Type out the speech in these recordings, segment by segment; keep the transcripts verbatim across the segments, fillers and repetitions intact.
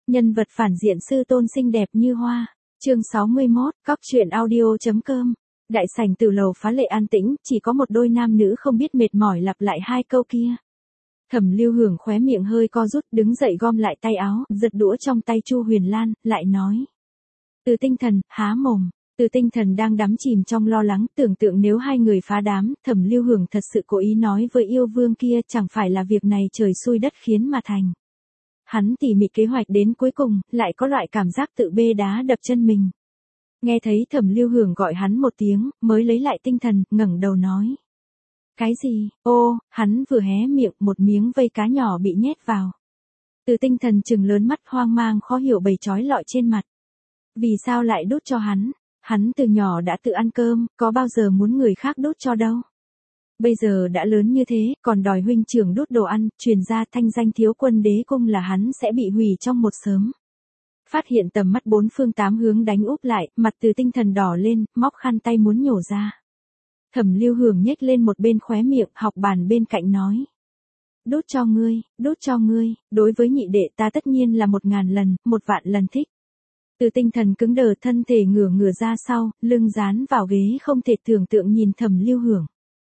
Nhân vật phản diện sư tôn xinh đẹp như hoa. Chương sáu mươi mốt, cóc truyện audio.com. Đại sảnh tử lầu phá lệ an tĩnh, chỉ có một đôi nam nữ không biết mệt mỏi lặp lại hai câu kia. Thẩm Lưu Hưởng khóe miệng hơi co rút, đứng dậy gom lại tay áo, giật đũa trong tay Chu Huyền Lan, lại nói: Từ Tinh Thần, há mồm. Từ Tinh Thần đang đắm chìm trong lo lắng, tưởng tượng nếu hai người phá đám, Thẩm Lưu Hưởng thật sự cố ý nói với yêu vương kia, chẳng phải là việc này trời xui đất khiến mà thành. Hắn tỉ mỉ kế hoạch đến cuối cùng, lại có loại cảm giác tự bê đá đập chân mình. Nghe thấy Thẩm Lưu Hưởng gọi hắn một tiếng, mới lấy lại tinh thần, ngẩng đầu nói: Cái gì? Ô, hắn vừa hé miệng, một miếng vây cá nhỏ bị nhét vào. Từ Tinh Thần trừng lớn mắt, hoang mang khó hiểu bầy trói lọi trên mặt. Vì sao lại đút cho hắn? Hắn từ nhỏ đã tự ăn cơm, có bao giờ muốn người khác đút cho đâu. Bây giờ đã lớn như thế, còn đòi huynh trưởng đút đồ ăn, truyền ra thanh danh thiếu quân đế cung là hắn sẽ bị hủy trong một sớm. Phát hiện tầm mắt bốn phương tám hướng đánh úp lại, mặt Từ Tinh Thần đỏ lên, móc khăn tay muốn nhổ ra. Thẩm Lưu Hưởng nhếch lên một bên khóe miệng, học bàn bên cạnh nói: Đút cho ngươi, đút cho ngươi, đối với nhị đệ ta tất nhiên là một ngàn lần, một vạn lần thích. Từ Tinh Thần cứng đờ, thân thể ngửa ngửa ra sau, lưng dán vào ghế không thể tưởng tượng nhìn Thẩm Lưu Hưởng.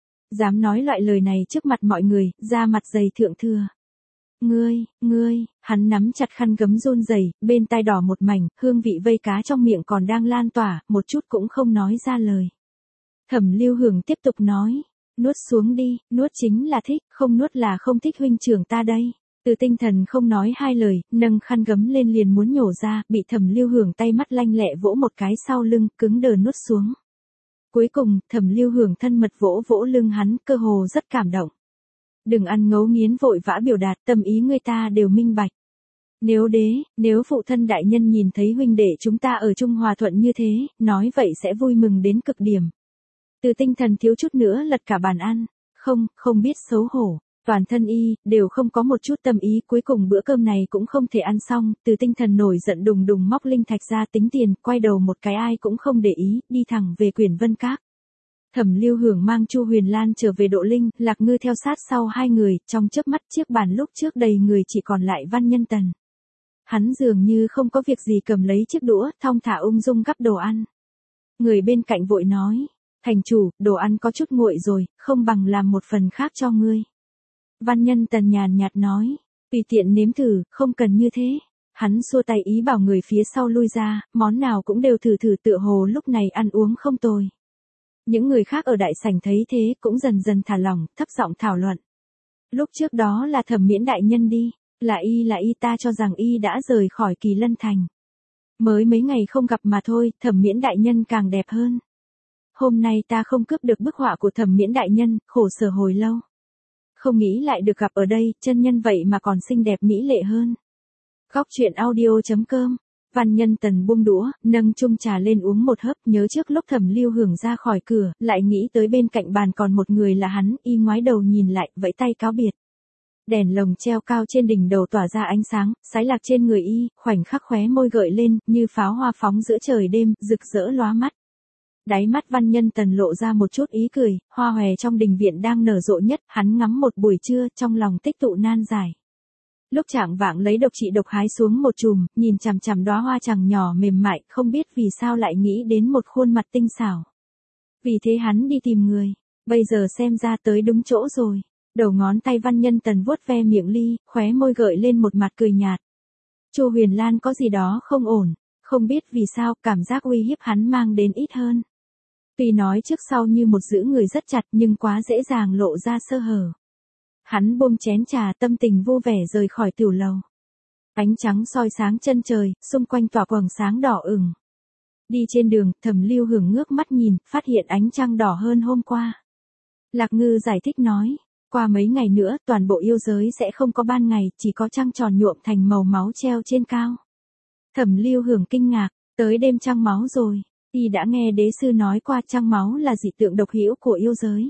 Dám nói loại lời này trước mặt mọi người, da mặt dày thượng thừa. Ngươi, ngươi, hắn nắm chặt khăn gấm run rẩy, bên tai đỏ một mảnh, hương vị vây cá trong miệng còn đang lan tỏa, một chút cũng không nói ra lời. Thẩm Lưu Hưởng tiếp tục nói: Nuốt xuống đi, nuốt chính là thích, không nuốt là không thích huynh trưởng ta đây. Từ Tinh Thần không nói hai lời, nâng khăn gấm lên liền muốn nhổ ra, bị Thẩm Lưu Hưởng tay mắt lanh lẹ vỗ một cái sau lưng, cứng đờ nuốt xuống. Cuối cùng, Thẩm Lưu Hưởng thân mật vỗ vỗ lưng hắn, cơ hồ rất cảm động. Đừng ăn ngấu nghiến vội vã biểu đạt, tâm ý người ta đều minh bạch. Nếu đế, nếu phụ thân đại nhân nhìn thấy huynh đệ chúng ta ở chung hòa thuận như thế, nói vậy sẽ vui mừng đến cực điểm. Từ Tinh Thần thiếu chút nữa lật cả bàn ăn. Không, không biết xấu hổ. Toàn thân y, đều không có một chút tâm ý, cuối cùng bữa cơm này cũng không thể ăn xong, Từ Tinh Thần nổi giận đùng đùng móc linh thạch ra tính tiền, quay đầu một cái ai cũng không để ý, đi thẳng về Quyển Vân Các. Thẩm Lưu Hưởng mang Chu Huyền Lan trở về Độ Linh, Lạc Ngư theo sát sau hai người, trong chớp mắt chiếc bàn lúc trước đầy người chỉ còn lại Văn Nhân Tần. Hắn dường như không có việc gì cầm lấy chiếc đũa, thong thả ung dung gắp đồ ăn. Người bên cạnh vội nói: Thành chủ, đồ ăn có chút nguội rồi, không bằng làm một phần khác cho ngươi. Văn Nhân Tần nhàn nhạt nói: Tùy tiện nếm thử, không cần như thế. Hắn xua tay ý bảo người phía sau lui ra, món nào cũng đều thử thử, tựa hồ lúc này ăn uống không tồi. Những người khác ở đại sảnh thấy thế cũng dần dần thả lỏng, thấp giọng thảo luận. Lúc trước đó là Thẩm Miễn đại nhân đi, là y là y ta cho rằng y đã rời khỏi Kỳ Lân Thành. Mới mấy ngày không gặp mà thôi, Thẩm Miễn đại nhân càng đẹp hơn. Hôm nay ta không cướp được bức họa của Thẩm Miễn đại nhân, khổ sở hồi lâu. Không nghĩ lại được gặp ở đây, chân nhân vậy mà còn xinh đẹp mỹ lệ hơn. Cóc truyện audio.com. Văn Nhân Tần buông đũa, nâng chung trà lên uống một hớp, nhớ trước lúc Thẩm Lưu Hưởng ra khỏi cửa, lại nghĩ tới bên cạnh bàn còn một người là hắn, y ngoái đầu nhìn lại, vẫy tay cáo biệt. Đèn lồng treo cao trên đỉnh đầu tỏa ra ánh sáng, sái lạc trên người y, khoảnh khắc khóe môi gợi lên, như pháo hoa phóng giữa trời đêm, rực rỡ lóa mắt. Đáy mắt Văn Nhân Tần lộ ra một chút ý cười, hoa hòe trong đình viện đang nở rộ nhất, hắn ngắm một buổi trưa, trong lòng tích tụ nan giải. Lúc chạng vạng lấy độc trị độc hái xuống một chùm, nhìn chằm chằm đóa hoa chằng nhỏ mềm mại, không biết vì sao lại nghĩ đến một khuôn mặt tinh xảo. Vì thế hắn đi tìm người, bây giờ xem ra tới đúng chỗ rồi. Đầu ngón tay Văn Nhân Tần vuốt ve miệng ly, khóe môi gợi lên một mặt cười nhạt. Chu Huyền Lan có gì đó không ổn, không biết vì sao, cảm giác uy hiếp hắn mang đến ít hơn. Tuy nói trước sau như một giữ người rất chặt nhưng quá dễ dàng lộ ra sơ hở. Hắn buông chén trà, tâm tình vô vẻ rời khỏi tiểu lầu. Ánh trắng soi sáng chân trời, xung quanh tỏa quầng sáng đỏ ửng. Đi trên đường, Thẩm Lưu Hưởng ngước mắt nhìn, phát hiện ánh trăng đỏ hơn hôm qua. Lạc Ngư giải thích nói: Qua mấy ngày nữa, toàn bộ yêu giới sẽ không có ban ngày, chỉ có trăng tròn nhuộm thành màu máu treo trên cao. Thẩm Lưu Hưởng kinh ngạc: Tới đêm trăng máu rồi. Y đã nghe đế sư nói qua trăng máu là dị tượng độc hữu của yêu giới.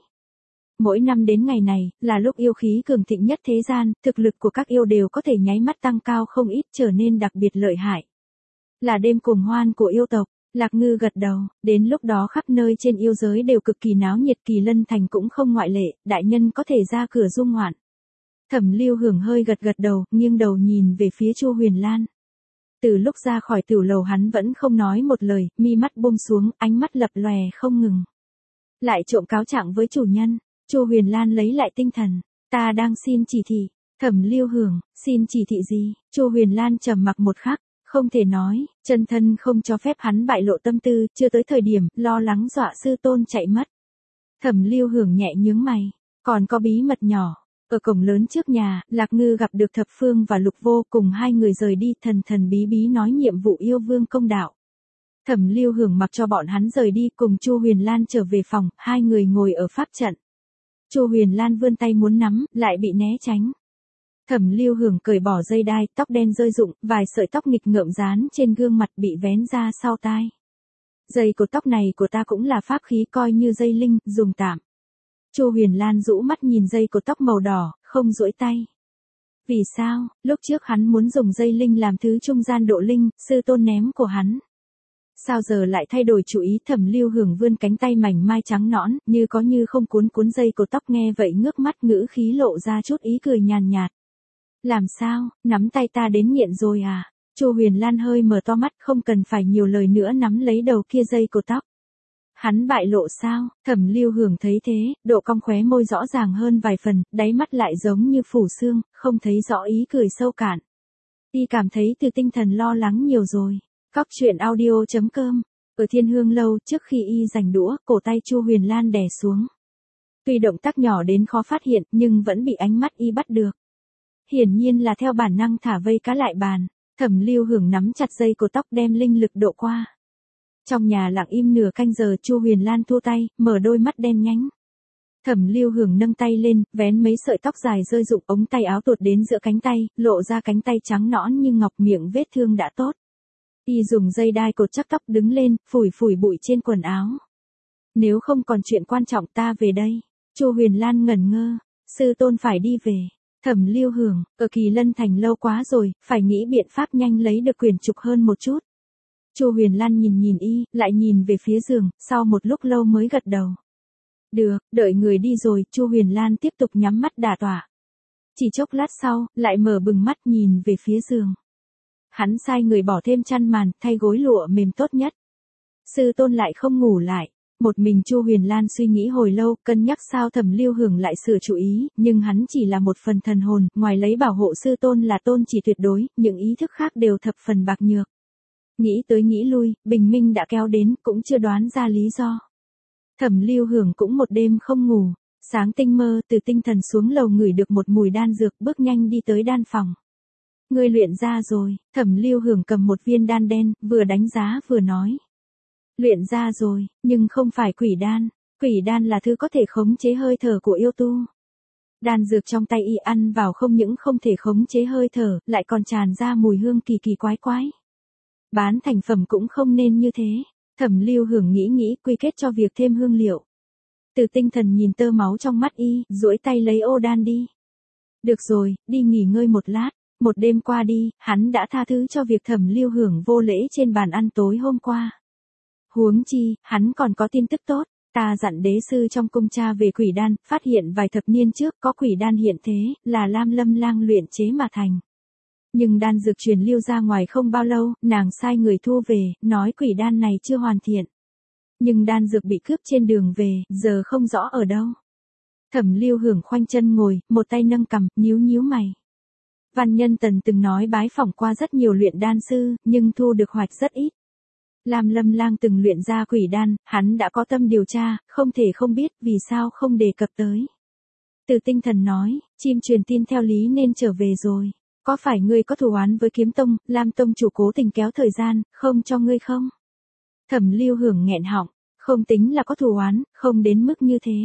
Mỗi năm đến ngày này, là lúc yêu khí cường thịnh nhất thế gian, thực lực của các yêu đều có thể nháy mắt tăng cao không ít, trở nên đặc biệt lợi hại. Là đêm cuồng hoan của yêu tộc. Lạc Ngư gật đầu, đến lúc đó khắp nơi trên yêu giới đều cực kỳ náo nhiệt, Kỳ Lân Thành cũng không ngoại lệ, đại nhân có thể ra cửa du ngoạn. Thẩm Lưu Hưởng hơi gật gật đầu, nghiêng đầu nhìn về phía Chu Huyền Lan. Từ lúc ra khỏi tiểu lầu hắn vẫn không nói một lời, mi mắt buông xuống, ánh mắt lập lòe không ngừng. Lại trộm cáo trạng với chủ nhân. Chu Huyền Lan lấy lại tinh thần. Ta đang xin chỉ thị. Thẩm Lưu Hưởng, xin chỉ thị gì? Chu Huyền Lan trầm mặc một khắc, không thể nói, chân thân không cho phép hắn bại lộ tâm tư, chưa tới thời điểm, lo lắng dọa sư tôn chạy mất. Thẩm Lưu Hưởng nhẹ nhướng mày, còn có bí mật nhỏ. Ở cổng lớn trước nhà, Lạc Ngư gặp được Thập Phương và Lục Vô, cùng hai người rời đi, thần thần bí bí nói nhiệm vụ yêu vương công đạo. Thẩm Lưu Hưởng mặc cho bọn hắn rời đi, cùng Chu Huyền Lan trở về phòng, hai người ngồi ở pháp trận. Chu Huyền Lan vươn tay muốn nắm, lại bị né tránh. Thẩm Lưu Hưởng cởi bỏ dây đai, tóc đen rơi rụng, vài sợi tóc nghịch ngợm dán trên gương mặt bị vén ra sau tai. Dây cột tóc này của ta cũng là pháp khí, coi như dây linh, dùng tạm. Chu Huyền Lan rũ mắt nhìn dây cột tóc màu đỏ, không duỗi tay. Vì sao, lúc trước hắn muốn dùng dây linh làm thứ trung gian độ linh, sư tôn ném của hắn. Sao giờ lại thay đổi chủ ý? Thẩm Lưu Hưởng vươn cánh tay mảnh mai trắng nõn, như có như không cuốn cuốn dây cột tóc, nghe vậy ngước mắt, ngữ khí lộ ra chút ý cười nhàn nhạt. Làm sao, nắm tay ta đến nghiện rồi à? Chu Huyền Lan hơi mở to mắt, không cần phải nhiều lời nữa, nắm lấy đầu kia dây cột tóc. Hắn bại lộ sao? Thẩm Lưu Hưởng thấy thế, độ cong khóe môi rõ ràng hơn vài phần, đáy mắt lại giống như phủ xương, không thấy rõ ý cười sâu cạn. Y cảm thấy từ tinh thần lo lắng nhiều rồi. Cóc truyện audio chấm com. Ở Thiên Hương lâu, trước khi y giành đũa, cổ tay Chu Huyền Lan đè xuống. Tuy động tác nhỏ đến khó phát hiện, nhưng vẫn bị ánh mắt y bắt được. Hiển nhiên là theo bản năng thả vây cá lại bàn. Thẩm Lưu Hưởng nắm chặt dây cột tóc, đem linh lực độ qua. Trong nhà lặng im nửa canh giờ, Chu Huyền Lan thua tay, mở đôi mắt đen nhánh. Thẩm Lưu Hưởng nâng tay lên, vén mấy sợi tóc dài rơi rụng, ống tay áo tuột đến giữa cánh tay, lộ ra cánh tay trắng nõn như ngọc, miệng vết thương đã tốt. Y dùng dây đai cột chắc tóc, đứng lên, phủi phủi bụi trên quần áo. Nếu không còn chuyện quan trọng, ta về đây. Chu Huyền Lan ngẩn ngơ, sư tôn phải đi về. Thẩm Lưu Hưởng, ở Kỳ Lân Thành lâu quá rồi, phải nghĩ biện pháp nhanh lấy được quyền trục hơn một chút. Chu Huyền Lan nhìn nhìn y, lại nhìn về phía giường, sau một lúc lâu mới gật đầu. Được, đợi người đi rồi, Chu Huyền Lan tiếp tục nhắm mắt đả tọa. Chỉ chốc lát sau, lại mở bừng mắt nhìn về phía giường. Hắn sai người bỏ thêm chăn màn, thay gối lụa mềm tốt nhất. Sư tôn lại không ngủ lại. Một mình Chu Huyền Lan suy nghĩ hồi lâu, cân nhắc sao Thẩm Lưu Hưởng lại sửa chủ ý, nhưng hắn chỉ là một phần thần hồn, ngoài lấy bảo hộ sư tôn là tôn chỉ tuyệt đối, những ý thức khác đều thập phần bạc nhược. Nghĩ tới nghĩ lui, bình minh đã kéo đến, cũng chưa đoán ra lý do. Thẩm Lưu Hưởng cũng một đêm không ngủ, sáng tinh mơ, từ tinh thần xuống lầu ngửi được một mùi đan dược, bước nhanh đi tới đan phòng. Ngươi luyện ra rồi? Thẩm Lưu Hưởng cầm một viên đan đen, vừa đánh giá vừa nói. Luyện ra rồi, nhưng không phải quỷ đan. Quỷ đan là thứ có thể khống chế hơi thở của yêu tu. Đan dược trong tay y ăn vào không những không thể khống chế hơi thở, lại còn tràn ra mùi hương kỳ kỳ quái quái. Bán thành phẩm cũng không nên như thế. Thẩm Lưu Hưởng nghĩ nghĩ, quy kết cho việc thêm hương liệu. Từ tinh thần nhìn tơ máu trong mắt y, duỗi tay lấy ô đan đi. Được rồi, đi nghỉ ngơi một lát. Một đêm qua đi, hắn đã tha thứ cho việc Thẩm Lưu Hưởng vô lễ trên bàn ăn tối hôm qua. Huống chi, hắn còn có tin tức tốt. Ta dặn đế sư trong cung tra về quỷ đan, phát hiện vài thập niên trước có quỷ đan hiện thế, là Lam Lâm Lang luyện chế mà thành. Nhưng đan dược truyền lưu ra ngoài không bao lâu, nàng sai người thu về, nói quỷ đan này chưa hoàn thiện. Nhưng đan dược bị cướp trên đường về, giờ không rõ ở đâu. Thẩm Lưu Hưởng khoanh chân ngồi, một tay nâng cằm, nhíu nhíu mày. Văn Nhân Tần từng nói bái phỏng qua rất nhiều luyện đan sư, nhưng thu được hoạch rất ít. Lam Lâm Lang từng luyện ra quỷ đan, hắn đã có tâm điều tra, không thể không biết, vì sao không đề cập tới. Từ tinh thần nói, chim truyền tin theo lý nên trở về rồi. Có phải ngươi có thù oán với Kiếm Tông, Lam Tông chủ cố tình kéo thời gian, không cho ngươi không? Thẩm Lưu Hưởng nghẹn họng, không tính là có thù oán, không đến mức như thế.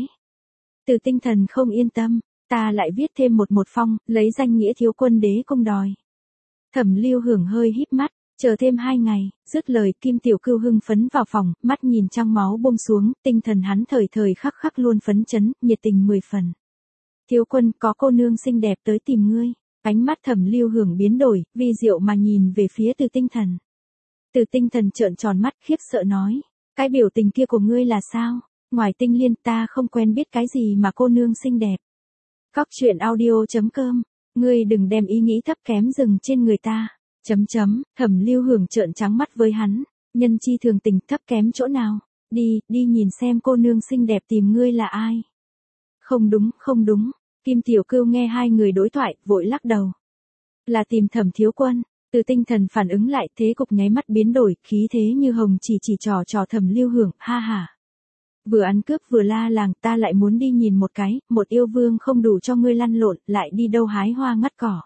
Từ tinh thần không yên tâm, ta lại viết thêm một một phong, lấy danh nghĩa thiếu quân đế cung đòi. Thẩm Lưu Hưởng hơi híp mắt, chờ thêm hai ngày, dứt lời Kim Tiểu Cưu hưng phấn vào phòng, mắt nhìn trăng máu buông xuống, tinh thần hắn thời thời khắc khắc luôn phấn chấn, nhiệt tình mười phần. Thiếu quân, có cô nương xinh đẹp tới tìm ngươi. Ánh mắt Thẩm Lưu Hưởng biến đổi, vi diệu mà nhìn về phía Từ tinh thần. Từ tinh thần trợn tròn mắt khiếp sợ nói, cái biểu tình kia của ngươi là sao? Ngoài Tinh Liên ta không quen biết cái gì mà cô nương xinh đẹp. Cóc truyện audio chấm com, ngươi đừng đem ý nghĩ thấp kém dừng trên người ta. Chấm chấm, Thẩm Lưu Hưởng trợn trắng mắt với hắn, nhân chi thường tình thấp kém chỗ nào, đi, đi nhìn xem cô nương xinh đẹp tìm ngươi là ai. Không đúng, không đúng, Kim Tiểu Cưu nghe hai người đối thoại, vội lắc đầu. Là tìm Thẩm thiếu quân. Từ Tinh Thần phản ứng lại, thế cục nháy mắt biến đổi, khí thế như hồng chỉ chỉ trò trò Thẩm Lưu Hưởng, ha ha. Vừa ăn cướp vừa la làng, ta lại muốn đi nhìn một cái, một yêu vương không đủ cho ngươi lăn lộn, lại đi đâu hái hoa ngắt cỏ.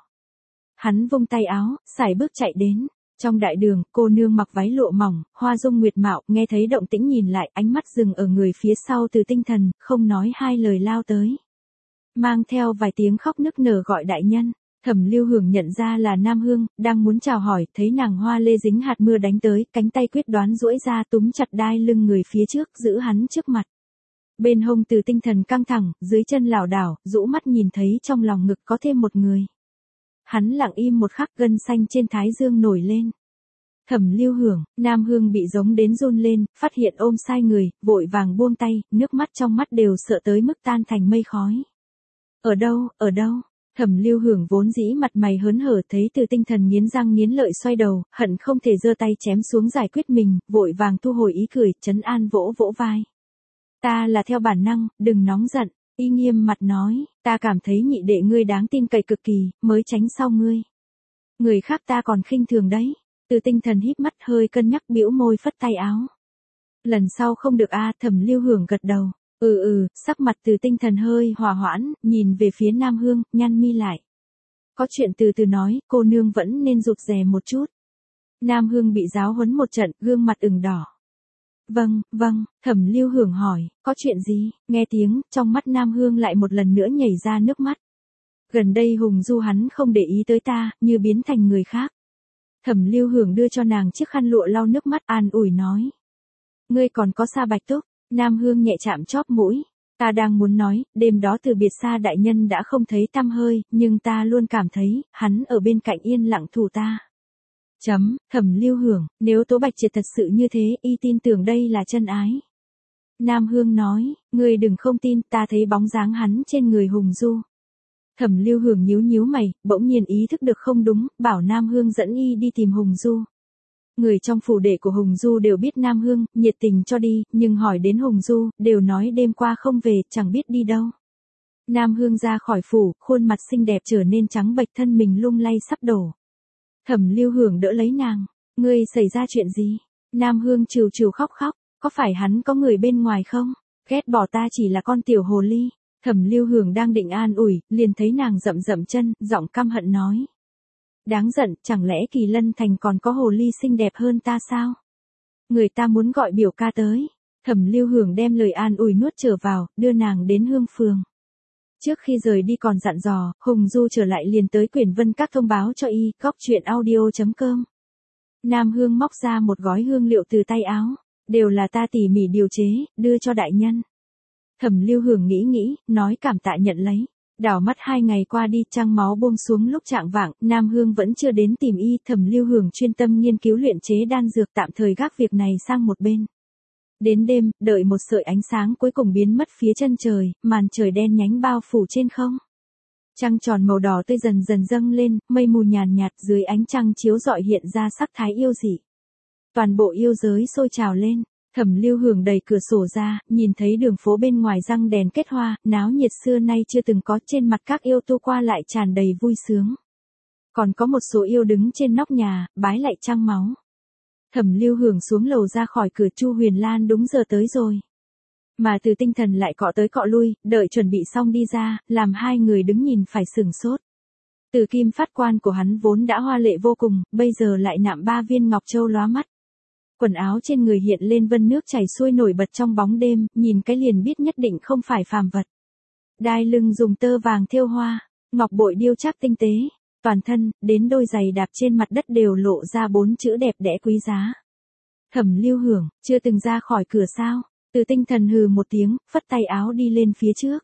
Hắn vung tay áo, sải bước chạy đến. Trong đại đường, cô nương mặc váy lụa mỏng, hoa dung nguyệt mạo, nghe thấy động tĩnh nhìn lại, ánh mắt dừng ở người phía sau Từ Tinh Thần, không nói hai lời lao tới. Mang theo vài tiếng khóc nức nở gọi đại nhân. Thẩm Lưu Hưởng nhận ra là Nam Hương, đang muốn chào hỏi, thấy nàng hoa lê dính hạt mưa đánh tới, cánh tay quyết đoán duỗi ra túm chặt đai lưng người phía trước, giữ hắn trước mặt. Bên hông Từ Tinh Thần căng thẳng, dưới chân lảo đảo, rũ mắt nhìn thấy trong lòng ngực có thêm một người. Hắn lặng im một khắc, gân xanh trên thái dương nổi lên. Thẩm Lưu Hưởng, Nam Hương bị giống đến run lên, phát hiện ôm sai người, vội vàng buông tay, nước mắt trong mắt đều sợ tới mức tan thành mây khói. Ở đâu, ở đâu? Thẩm Lưu Hưởng vốn dĩ mặt mày hớn hở, thấy Từ Tinh Thần nghiến răng nghiến lợi xoay đầu, hận không thể giơ tay chém xuống giải quyết mình, vội vàng thu hồi ý cười, trấn an vỗ vỗ vai. Ta là theo bản năng, đừng nóng giận, y nghiêm mặt nói, ta cảm thấy nhị đệ ngươi đáng tin cậy cực kỳ, mới tránh sau ngươi. Người khác ta còn khinh thường đấy. Từ Tinh Thần híp mắt hơi cân nhắc bĩu môi phất tay áo. Lần sau không được a. Thẩm Lưu Hưởng gật đầu. Ừ ừ, sắc mặt Từ Tinh Thần hơi hòa hoãn, nhìn về phía Nam Hương, nhăn mi lại. Có chuyện từ từ nói, cô nương vẫn nên rụt rè một chút. Nam Hương bị giáo huấn một trận, gương mặt ửng đỏ. Vâng, vâng, Thẩm Lưu Hưởng hỏi, có chuyện gì? Nghe tiếng, trong mắt Nam Hương lại một lần nữa nhảy ra nước mắt. Gần đây Hùng Du hắn không để ý tới ta, như biến thành người khác. Thẩm Lưu Hưởng đưa cho nàng chiếc khăn lụa lau nước mắt, an ủi nói. Ngươi còn có Sa Bạch Túc. Nam Hương nhẹ chạm chóp mũi. Ta đang muốn nói, đêm đó từ biệt Sa đại nhân đã không thấy tăm hơi, nhưng ta luôn cảm thấy, hắn ở bên cạnh yên lặng thủ ta. Chấm, Thẩm Lưu Hưởng, nếu Tố Bạch Triệt thật sự như thế, y tin tưởng đây là chân ái. Nam Hương nói, ngươi đừng không tin, ta thấy bóng dáng hắn trên người Hùng Du. Thẩm Lưu Hưởng nhíu nhíu mày, bỗng nhiên ý thức được không đúng, bảo Nam Hương dẫn y đi tìm Hùng Du. Người trong phủ đệ của Hùng Du đều biết Nam Hương, nhiệt tình cho đi, nhưng hỏi đến Hùng Du, đều nói đêm qua không về, chẳng biết đi đâu. Nam Hương ra khỏi phủ, khuôn mặt xinh đẹp trở nên trắng bệch, thân mình lung lay sắp đổ. Thẩm Lưu Hưởng đỡ lấy nàng, ngươi xảy ra chuyện gì? Nam Hương trừu trừu khóc khóc, có phải hắn có người bên ngoài không? Ghét bỏ ta chỉ là con tiểu hồ ly. Thẩm Lưu Hưởng đang định an ủi, liền thấy nàng rậm rậm chân, giọng căm hận nói. Đáng giận, chẳng lẽ Kỳ Lân Thành còn có hồ ly xinh đẹp hơn ta sao? Người ta muốn gọi biểu ca tới. Thẩm Lưu Hưởng đem lời an ủi nuốt trở vào, đưa nàng đến Hương Phường. Trước khi rời đi còn dặn dò, Hùng Du trở lại liền tới Quyển Vân Các thông báo cho y, góc chuyện audio chấm com. Nam Hương móc ra một gói hương liệu từ tay áo, đều là ta tỉ mỉ điều chế, đưa cho đại nhân. Thẩm Lưu Hưởng nghĩ nghĩ, nói cảm tạ nhận lấy. Đảo mắt hai ngày qua đi, trăng máu buông xuống lúc chạng vạng, Nam Hương vẫn chưa đến tìm y. Thẩm Lưu Hưởng chuyên tâm nghiên cứu luyện chế đan dược, tạm thời gác việc này sang một bên. Đến đêm, đợi một sợi ánh sáng cuối cùng biến mất phía chân trời, màn trời đen nhánh bao phủ trên không. Trăng tròn màu đỏ tươi dần dần dâng lên, mây mù nhàn nhạt dưới ánh trăng chiếu rọi hiện ra sắc thái yêu dị. Toàn bộ yêu giới sôi trào lên. Thẩm Lưu Hưởng đẩy cửa sổ ra, nhìn thấy đường phố bên ngoài răng đèn kết hoa, náo nhiệt xưa nay chưa từng có, trên mặt các yêu tu qua lại tràn đầy vui sướng. Còn có một số yêu đứng trên nóc nhà, bái lại trăng máu. Thẩm Lưu Hưởng xuống lầu ra khỏi cửa, Chu Huyền Lan đúng giờ tới rồi. Mà Từ Tinh Thần lại cọ tới cọ lui, đợi chuẩn bị xong đi ra, làm hai người đứng nhìn phải sửng sốt. Từ kim phát quan của hắn vốn đã hoa lệ vô cùng, bây giờ lại nạm ba viên ngọc châu lóa mắt. Quần áo trên người hiện lên vân nước chảy xuôi nổi bật trong bóng đêm, nhìn cái liền biết nhất định không phải phàm vật. Đai lưng dùng tơ vàng thêu hoa, ngọc bội điêu chắc tinh tế, toàn thân, đến đôi giày đạp trên mặt đất đều lộ ra bốn chữ đẹp đẽ quý giá. Thẩm Lưu Hưởng, chưa từng ra khỏi cửa sao? Từ Tinh Thần hừ một tiếng, phất tay áo đi lên phía trước.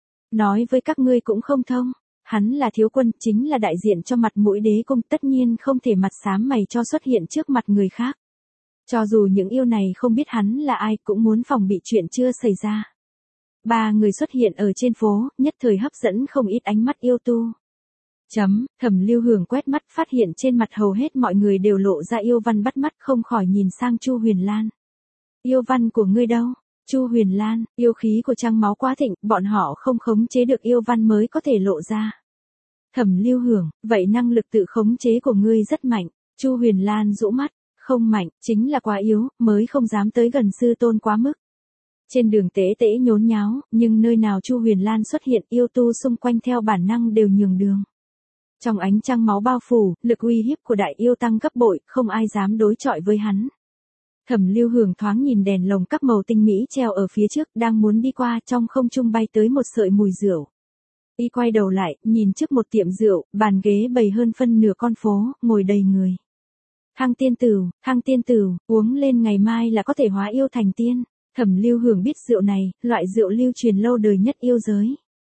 Nói với các ngươi cũng không thông, hắn là thiếu quân, chính là đại diện cho mặt mũi đế cung, tất nhiên không thể mặt xám mày cho xuất hiện trước mặt người khác. Cho dù những yêu này không biết hắn là ai, cũng muốn phòng bị chuyện chưa xảy ra. Ba người xuất hiện ở trên phố, nhất thời hấp dẫn không ít ánh mắt yêu tu. Chấm, Thẩm Lưu Hưởng quét mắt phát hiện trên mặt hầu hết mọi người đều lộ ra yêu văn bắt mắt, không khỏi nhìn sang Chu Huyền Lan. Yêu văn của ngươi đâu? Chu Huyền Lan, yêu khí của trăng máu quá thịnh, bọn họ không khống chế được yêu văn mới có thể lộ ra. Thẩm Lưu Hưởng, vậy năng lực tự khống chế của ngươi rất mạnh. Chu Huyền Lan rũ mắt, không mạnh, chính là quá yếu, mới không dám tới gần sư tôn quá mức. Trên đường tế tễ nhốn nháo, nhưng nơi nào Chu Huyền Lan xuất hiện, yêu tu xung quanh theo bản năng đều nhường đường. Trong ánh trăng máu bao phủ, lực uy hiếp của đại yêu tăng gấp bội, không ai dám đối chọi với hắn. Thẩm Lưu Hưởng thoáng nhìn đèn lồng các màu tinh mỹ treo ở phía trước, đang muốn đi qua, trong không trung bay tới một sợi mùi rượu. Y quay đầu lại, nhìn trước một tiệm rượu, bàn ghế bày hơn phân nửa con phố, ngồi đầy người. Thăng tiên tửu, thăng tiên tửu, uống lên ngày mai là có thể hóa yêu thành tiên. Thẩm Lưu Hưởng biết rượu này, loại rượu lưu truyền lâu đời nhất yêu giới.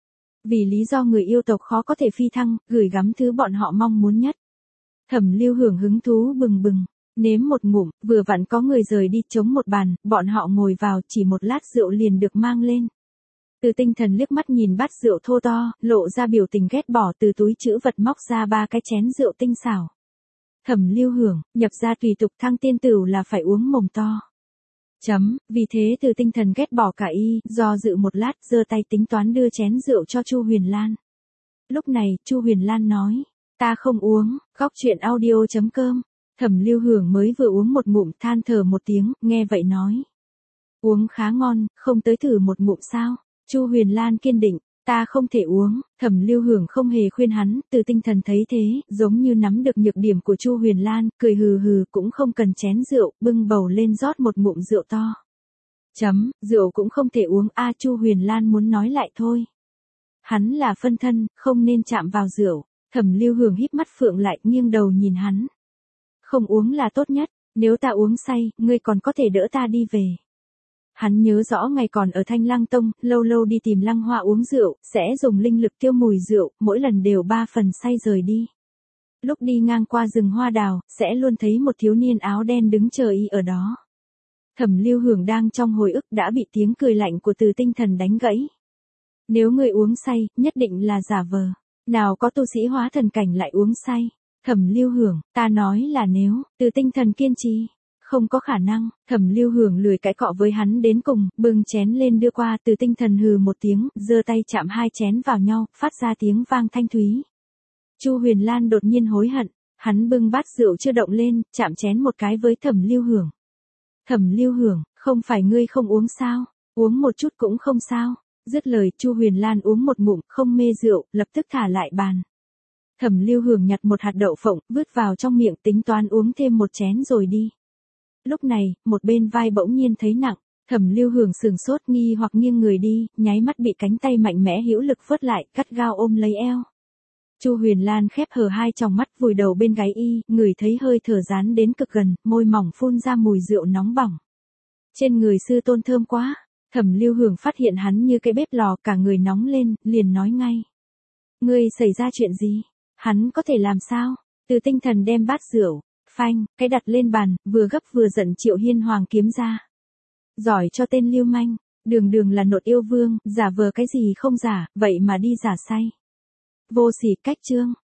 Vì lý do người yêu tộc khó có thể phi thăng, gửi gắm thứ bọn họ mong muốn nhất. Thẩm Lưu Hưởng hứng thú bừng bừng, nếm một ngụm, vừa vặn có người rời đi chống một bàn, bọn họ ngồi vào, chỉ một lát rượu liền được mang lên. Từ Tinh Thần liếc mắt nhìn bát rượu thô to, lộ ra biểu tình ghét bỏ, từ túi trữ vật móc ra ba cái chén rượu tinh xảo. Thẩm Lưu Hưởng, nhập ra tùy tục, thăng tiên tửu là phải uống mồm to. Chấm, vì thế Từ Tinh Thần ghét bỏ cả y, do dự một lát, giơ tay tính toán đưa chén rượu cho Chu Huyền Lan. Lúc này, Chu Huyền Lan nói, ta không uống. Góc truyện audio chấm com. Thẩm Lưu Hưởng mới vừa uống một ngụm, than thở một tiếng, nghe vậy nói, uống khá ngon, không tới thử một ngụm sao? Chu Huyền Lan kiên định, ta không thể uống. Thẩm Lưu Hưởng không hề khuyên hắn, Từ Tinh Thần thấy thế, giống như nắm được nhược điểm của Chu Huyền Lan, cười hừ hừ, cũng không cần chén rượu, bưng bầu lên rót một ngụm rượu to. Chấm, rượu cũng không thể uống, a Chu Huyền Lan muốn nói lại thôi. Hắn là phân thân, không nên chạm vào rượu. Thẩm Lưu Hưởng híp mắt phượng lại, nghiêng đầu nhìn hắn. Không uống là tốt nhất, nếu ta uống say, ngươi còn có thể đỡ ta đi về. Hắn nhớ rõ ngày còn ở Thanh Lăng Tông, lâu lâu đi tìm Lăng Hoa uống rượu, sẽ dùng linh lực tiêu mùi rượu, mỗi lần đều ba phần say rời đi. Lúc đi ngang qua rừng hoa đào, sẽ luôn thấy một thiếu niên áo đen đứng chờ y ở đó. Thẩm Lưu Hưởng đang trong hồi ức đã bị tiếng cười lạnh của Từ Tinh Thần đánh gãy. Nếu ngươi uống say, nhất định là giả vờ. Nào có tu sĩ hóa thần cảnh lại uống say. Thẩm Lưu Hưởng, ta nói là nếu, Từ Tinh Thần kiên trì. Không có khả năng. Thẩm Lưu Hưởng lười cãi cọ với hắn đến cùng, bưng chén lên đưa qua, Từ Tinh Thần hừ một tiếng, giơ tay chạm hai chén vào nhau, phát ra tiếng vang thanh thúy. Chu Huyền Lan đột nhiên hối hận, hắn bưng bát rượu chưa động lên, chạm chén một cái với Thẩm Lưu Hưởng. Thẩm Lưu Hưởng, không phải ngươi không uống sao? Uống một chút cũng không sao. Dứt lời, Chu Huyền Lan uống một ngụm, không mê rượu, lập tức thả lại bàn. Thẩm Lưu Hưởng nhặt một hạt đậu phộng, vứt vào trong miệng, tính toán uống thêm một chén rồi đi. Lúc này, một bên vai bỗng nhiên thấy nặng, Thẩm Lưu Hưởng sừng sốt, nghi hoặc nghiêng người đi, nháy mắt bị cánh tay mạnh mẽ hữu lực vớt lại, gắt gao ôm lấy eo. Chu Huyền Lan khép hờ hai tròng mắt, vùi đầu bên gáy y, ngửi thấy hơi thở dán đến cực gần, môi mỏng phun ra mùi rượu nóng bỏng. Trên người sư tôn thơm quá. Thẩm Lưu Hưởng phát hiện hắn như cái bếp lò, cả người nóng lên, liền nói ngay. Ngươi xảy ra chuyện gì? Hắn có thể làm sao? Từ Tinh Thần đem bát rượu, phanh, cái đặt lên bàn, vừa gấp vừa giận Triệu Hiên Hoàng kiếm ra. Giỏi cho tên lưu manh, đường đường là nột yêu vương, giả vờ cái gì không giả, vậy mà đi giả say. Vô sỉ cách chương.